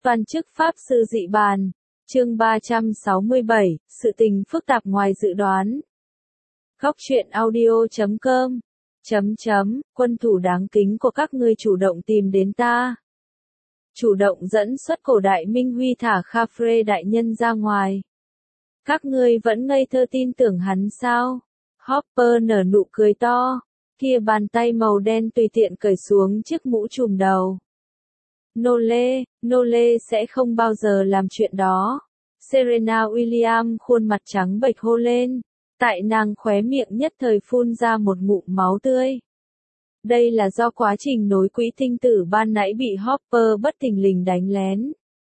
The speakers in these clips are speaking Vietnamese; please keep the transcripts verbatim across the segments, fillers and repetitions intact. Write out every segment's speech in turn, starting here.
Toàn chức Pháp sư dị bàn. Chương ba trăm sáu mươi bảy, sự tình phức tạp ngoài dự đoán. Góc truyện audio chấm com. Chấm chấm, quân thủ đáng kính của các ngươi chủ động tìm đến ta. Chủ động dẫn xuất cổ đại Minh Huy thả Khafre đại nhân ra ngoài. Các ngươi vẫn ngây thơ tin tưởng hắn sao? Hopper nở nụ cười to, kia bàn tay màu đen tùy tiện cởi xuống chiếc mũ trùm đầu. Nô lê, nô lê sẽ không bao giờ làm chuyện đó. Serena Williams khuôn mặt trắng bệch hô lên, tại nàng khóe miệng nhất thời phun ra một ngụm máu tươi. Đây là do quá trình nối quỹ tinh tử ban nãy bị Hopper bất thình lình đánh lén.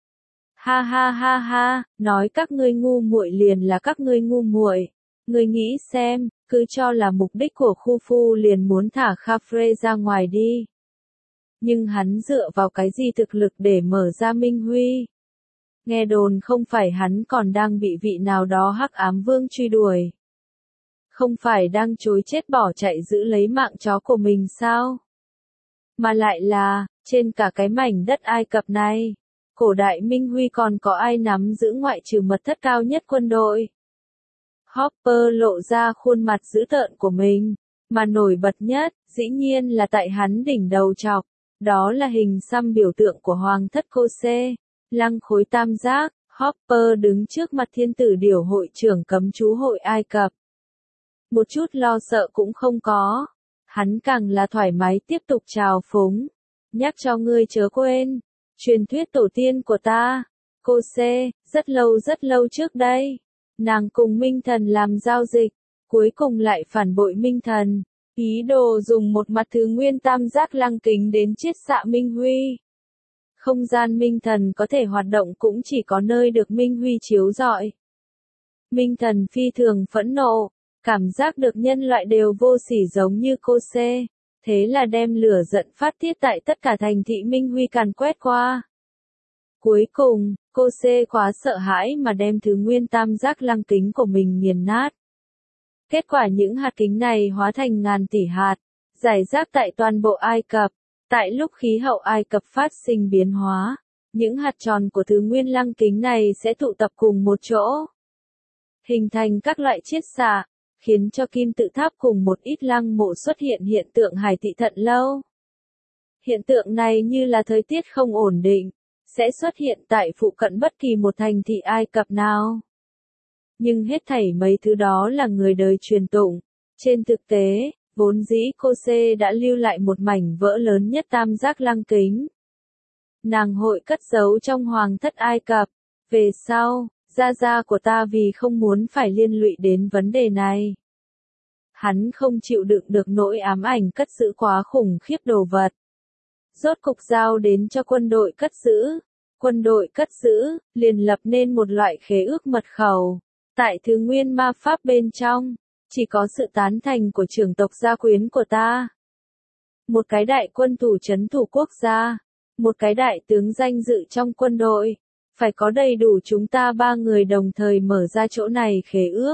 Ha ha ha ha, nói các ngươi ngu muội liền là các ngươi ngu muội. Ngươi nghĩ xem, cứ cho là mục đích của khu phu liền muốn thả Khafre ra ngoài đi. Nhưng hắn dựa vào cái gì thực lực để mở ra Minh Huy? Nghe đồn không phải hắn còn đang bị vị nào đó hắc ám vương truy đuổi. Không phải đang chối chết bỏ chạy giữ lấy mạng chó của mình sao? Mà lại là, trên cả cái mảnh đất Ai Cập này, cổ đại Minh Huy còn có ai nắm giữ ngoại trừ mật thất cao nhất quân đội? Hopper lộ ra khuôn mặt dữ tợn của mình, mà nổi bật nhất, dĩ nhiên là tại hắn đỉnh đầu chọc. Đó là hình xăm biểu tượng của Hoàng thất Cô-se, lăng khối tam giác. Hopper đứng trước mặt thiên tử điểu hội trưởng cấm chú hội Ai Cập. Một chút lo sợ cũng không có. Hắn càng là thoải mái tiếp tục trào phúng. Nhắc cho ngươi chớ quên, truyền thuyết tổ tiên của ta, Cô-se, rất lâu rất lâu trước đây. Nàng cùng Minh Thần làm giao dịch, cuối cùng lại phản bội Minh Thần. Ý đồ dùng một mặt thứ nguyên tam giác lăng kính đến chiết xạ Minh Huy. Không gian Minh Thần có thể hoạt động cũng chỉ có nơi được Minh Huy chiếu rọi. Minh Thần phi thường phẫn nộ, cảm giác được nhân loại đều vô sỉ giống như Cô-se, thế là đem lửa giận phát tiết tại tất cả thành thị Minh Huy càn quét qua. Cuối cùng, Cô-se quá sợ hãi mà đem thứ nguyên tam giác lăng kính của mình nghiền nát. Kết quả những hạt kính này hóa thành ngàn tỷ hạt, rải rác tại toàn bộ Ai Cập. Tại lúc khí hậu Ai Cập phát sinh biến hóa, những hạt tròn của thứ nguyên lăng kính này sẽ tụ tập cùng một chỗ, hình thành các loại chiết xạ, khiến cho kim tự tháp cùng một ít lăng mộ xuất hiện hiện tượng hải thị thận lâu. Hiện tượng này như là thời tiết không ổn định, sẽ xuất hiện tại phụ cận bất kỳ một thành thị Ai Cập nào. Nhưng hết thảy mấy thứ đó là người đời truyền tụng. Trên thực tế, vốn dĩ Cô-se đã lưu lại một mảnh vỡ lớn nhất tam giác lăng kính. Nàng hội cất giấu trong hoàng thất Ai Cập. Về sau, gia gia của ta vì không muốn phải liên lụy đến vấn đề này. Hắn không chịu đựng được nỗi ám ảnh cất giữ quá khủng khiếp đồ vật. Rốt cục giao đến cho quân đội cất giữ. Quân đội cất giữ, liền lập nên một loại khế ước mật khẩu. Tại thứ nguyên ma pháp bên trong, chỉ có sự tán thành của trưởng tộc gia quyến của ta. Một cái đại quân thủ trấn thủ quốc gia, một cái đại tướng danh dự trong quân đội, phải có đầy đủ chúng ta ba người đồng thời mở ra chỗ này khế ước.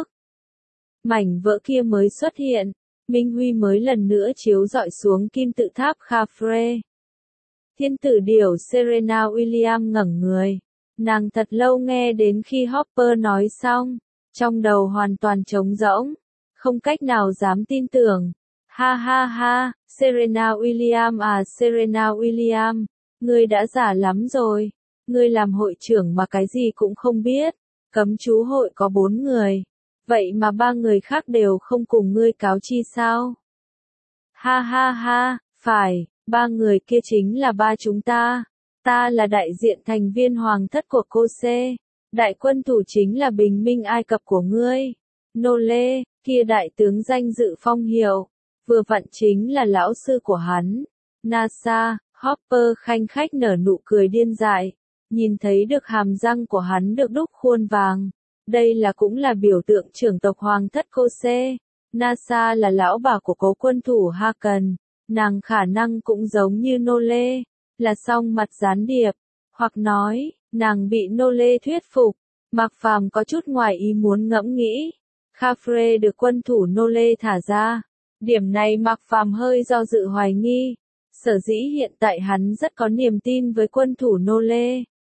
Mảnh vỡ kia mới xuất hiện, Minh Huy mới lần nữa chiếu rọi xuống kim tự tháp Khafre. Thiên tử điểu Serena Williams ngẩng người, nàng thật lâu nghe đến khi Hopper nói xong. Trong đầu hoàn toàn trống rỗng, không cách nào dám tin tưởng. Ha ha ha, Serena Williams à Serena Williams, ngươi đã già lắm rồi. Ngươi làm hội trưởng mà cái gì cũng không biết. Cấm chú hội có bốn người, vậy mà ba người khác đều không cùng ngươi cáo chi sao? Ha ha ha, phải, ba người kia chính là ba chúng ta. Ta là đại diện thành viên hoàng thất của Cô-se. Đại quân thủ chính là bình minh Ai Cập của ngươi. Nô lê, kia đại tướng danh dự phong hiệu, vừa vặn chính là lão sư của hắn. Nasa, Hopper khanh khách nở nụ cười điên dại, nhìn thấy được hàm răng của hắn được đúc khuôn vàng. Đây là cũng là biểu tượng trưởng tộc hoàng thất Cô-se. Nasa là lão bà của cố quân thủ Hakan, nàng khả năng cũng giống như nô lê, là song mặt gián điệp, hoặc nói, nàng bị nô lê thuyết phục. Mạc Phàm có chút ngoài ý muốn ngẫm nghĩ. Khafre được quân thủ nô lê thả ra. Điểm này Mạc Phàm hơi do dự hoài nghi. Sở dĩ hiện tại hắn rất có niềm tin với quân thủ nô lê.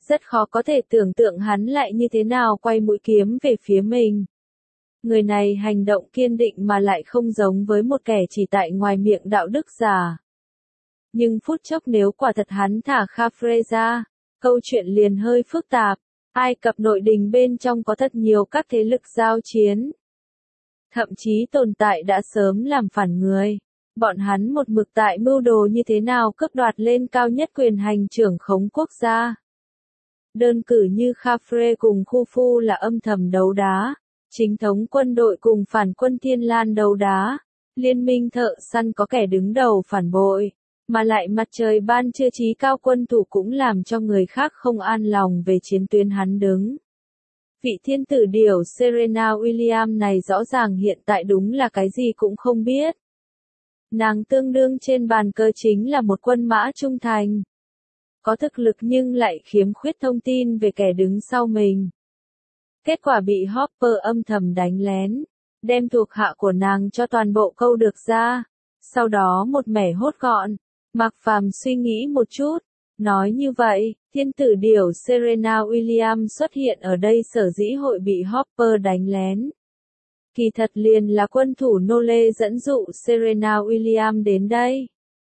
Rất khó có thể tưởng tượng hắn lại như thế nào quay mũi kiếm về phía mình. Người này hành động kiên định mà lại không giống với một kẻ chỉ tại ngoài miệng đạo đức giả. Nhưng phút chốc nếu quả thật hắn thả Khafre ra, câu chuyện liền hơi phức tạp. Ai Cập nội đình bên trong có thật nhiều các thế lực giao chiến. Thậm chí tồn tại đã sớm làm phản người. Bọn hắn một mực tại mưu đồ như thế nào cướp đoạt lên cao nhất quyền hành trưởng khống quốc gia. Đơn cử như Khafre cùng Khufu là âm thầm đấu đá. Chính thống quân đội cùng phản quân Thiên Lan đấu đá. Liên minh thợ săn có kẻ đứng đầu phản bội. Mà lại mặt trời ban chưa trí cao quân thủ cũng làm cho người khác không an lòng về chiến tuyến hắn đứng. Vị thiên tử điểu Serena Williams này rõ ràng hiện tại đúng là cái gì cũng không biết. Nàng tương đương trên bàn cờ chính là một quân mã trung thành. Có thực lực nhưng lại khiếm khuyết thông tin về kẻ đứng sau mình. Kết quả bị Hopper âm thầm đánh lén, đem thuộc hạ của nàng cho toàn bộ câu được ra. Sau đó một mẻ hốt gọn. Mạc Phàm suy nghĩ một chút, nói như vậy, thiên tử điểu Serena Williams xuất hiện ở đây sở dĩ hội bị Hopper đánh lén. Kỳ thật liền là quân thủ nô lê dẫn dụ Serena Williams đến đây.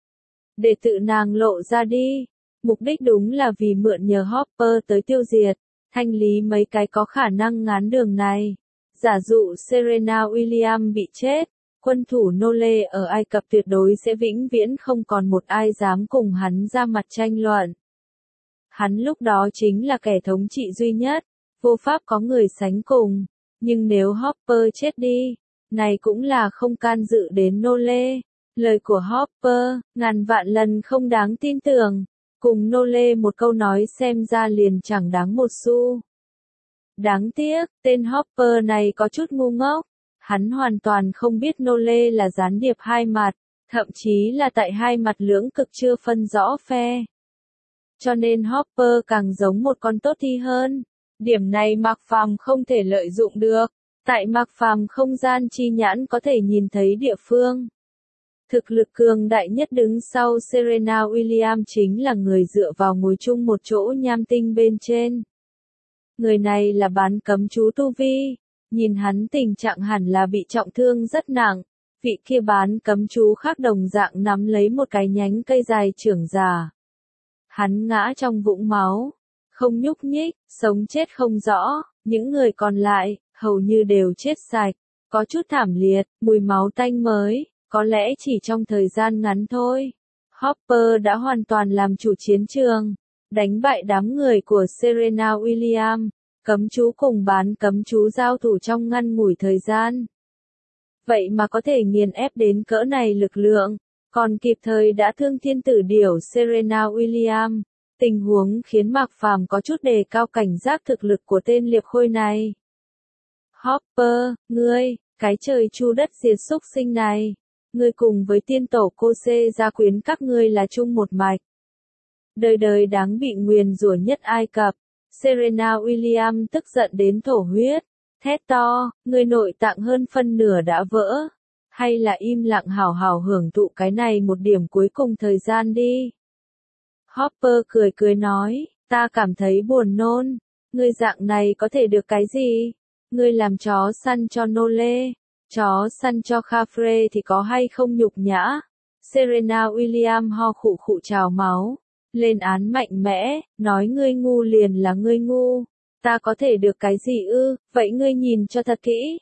Để tự nàng lộ ra đi, mục đích đúng là vì mượn nhờ Hopper tới tiêu diệt, thanh lý mấy cái có khả năng ngán đường này. Giả dụ Serena Williams bị chết. Quân thủ nô lê ở Ai Cập tuyệt đối sẽ vĩnh viễn không còn một ai dám cùng hắn ra mặt tranh luận. Hắn lúc đó chính là kẻ thống trị duy nhất, vô pháp có người sánh cùng. Nhưng nếu Hopper chết đi, này cũng là không can dự đến nô lê. Lời của Hopper, ngàn vạn lần không đáng tin tưởng. Cùng nô lê một câu nói xem ra liền chẳng đáng một xu. Đáng tiếc, tên Hopper này có chút ngu ngốc. Hắn hoàn toàn không biết nô lê là gián điệp hai mặt, thậm chí là tại hai mặt lưỡng cực chưa phân rõ phe. Cho nên Hopper càng giống một con tốt thi hơn. Điểm này Mạc Phàm không thể lợi dụng được. Tại Mạc Phàm không gian chi nhãn có thể nhìn thấy địa phương. Thực lực cường đại nhất đứng sau Serena Williams chính là người dựa vào ngồi chung một chỗ nham tinh bên trên. Người này là bán cấm chú tu vi. Nhìn hắn tình trạng hẳn là bị trọng thương rất nặng, vị kia bán cấm chú khác đồng dạng nắm lấy một cái nhánh cây dài trưởng già. Hắn ngã trong vũng máu, không nhúc nhích, sống chết không rõ, những người còn lại, hầu như đều chết sạch, có chút thảm liệt, mùi máu tanh mới, có lẽ chỉ trong thời gian ngắn thôi. Hopper đã hoàn toàn làm chủ chiến trường, đánh bại đám người của Serena Williams. Cấm chú cùng bán cấm chú giao thủ trong ngăn ngủi thời gian. Vậy mà có thể nghiền ép đến cỡ này lực lượng, còn kịp thời đã thương thiên tử điểu Serena Williams. Tình huống khiến Mạc Phàm có chút đề cao cảnh giác thực lực của tên liệp khôi này. Hopper, ngươi, cái trời chu đất diệt xúc sinh này, ngươi cùng với tiên tổ cô xê gia quyến các ngươi là chung một mạch. Đời đời đáng bị nguyền rủa nhất Ai Cập. Serena Williams tức giận đến thổ huyết, thét to, người nội tạng hơn phân nửa đã vỡ, hay là im lặng hào hào hưởng thụ cái này một điểm cuối cùng thời gian đi. Hopper cười cười nói, ta cảm thấy buồn nôn, ngươi dạng này có thể được cái gì? Ngươi làm chó săn cho nô lê, chó săn cho Khafre thì có hay không nhục nhã? Serena Williams ho khụ khụ trào máu. Lên án mạnh mẽ, nói ngươi ngu liền là ngươi ngu, ta có thể được cái gì ư, vậy ngươi nhìn cho thật kỹ.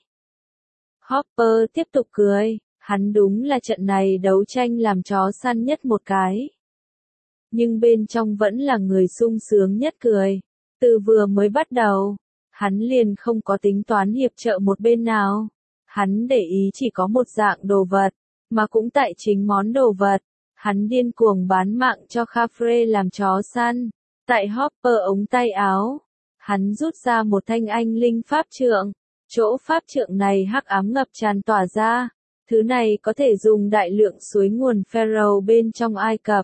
Hopper tiếp tục cười, hắn đúng là trận này đấu tranh làm chó săn nhất một cái. Nhưng bên trong vẫn là người sung sướng nhất cười, từ vừa mới bắt đầu, hắn liền không có tính toán hiệp trợ một bên nào. Hắn để ý chỉ có một dạng đồ vật, mà cũng tại chính món đồ vật. Hắn điên cuồng bán mạng cho Khafre làm chó săn. Tại Hopper ống tay áo, hắn rút ra một thanh anh linh pháp trượng. Chỗ pháp trượng này hắc ám ngập tràn tỏa ra. Thứ này có thể dùng đại lượng suối nguồn Pharaoh bên trong Ai Cập.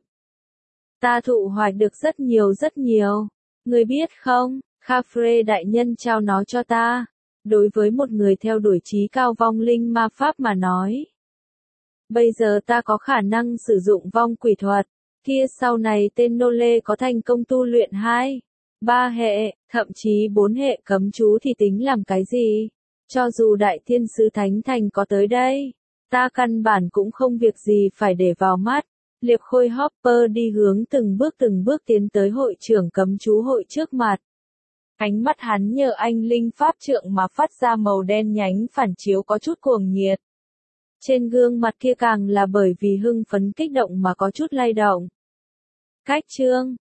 Ta thụ hoạch được rất nhiều rất nhiều. Ngươi biết không, Khafre đại nhân trao nó cho ta. Đối với một người theo đuổi trí cao vong linh ma pháp mà nói. Bây giờ ta có khả năng sử dụng vong quỷ thuật, kia sau này tên nô lê có thành công tu luyện hai, ba hệ, thậm chí bốn hệ cấm chú thì tính làm cái gì? Cho dù đại thiên sứ Thánh Thành có tới đây, ta căn bản cũng không việc gì phải để vào mắt. Liệp Khôi Hopper đi hướng từng bước từng bước tiến tới hội trưởng cấm chú hội trước mặt. Ánh mắt hắn nhờ anh linh pháp trượng mà phát ra màu đen nhánh phản chiếu có chút cuồng nhiệt. Trên gương mặt kia càng là bởi vì hưng phấn kích động mà có chút lay động. Cách chương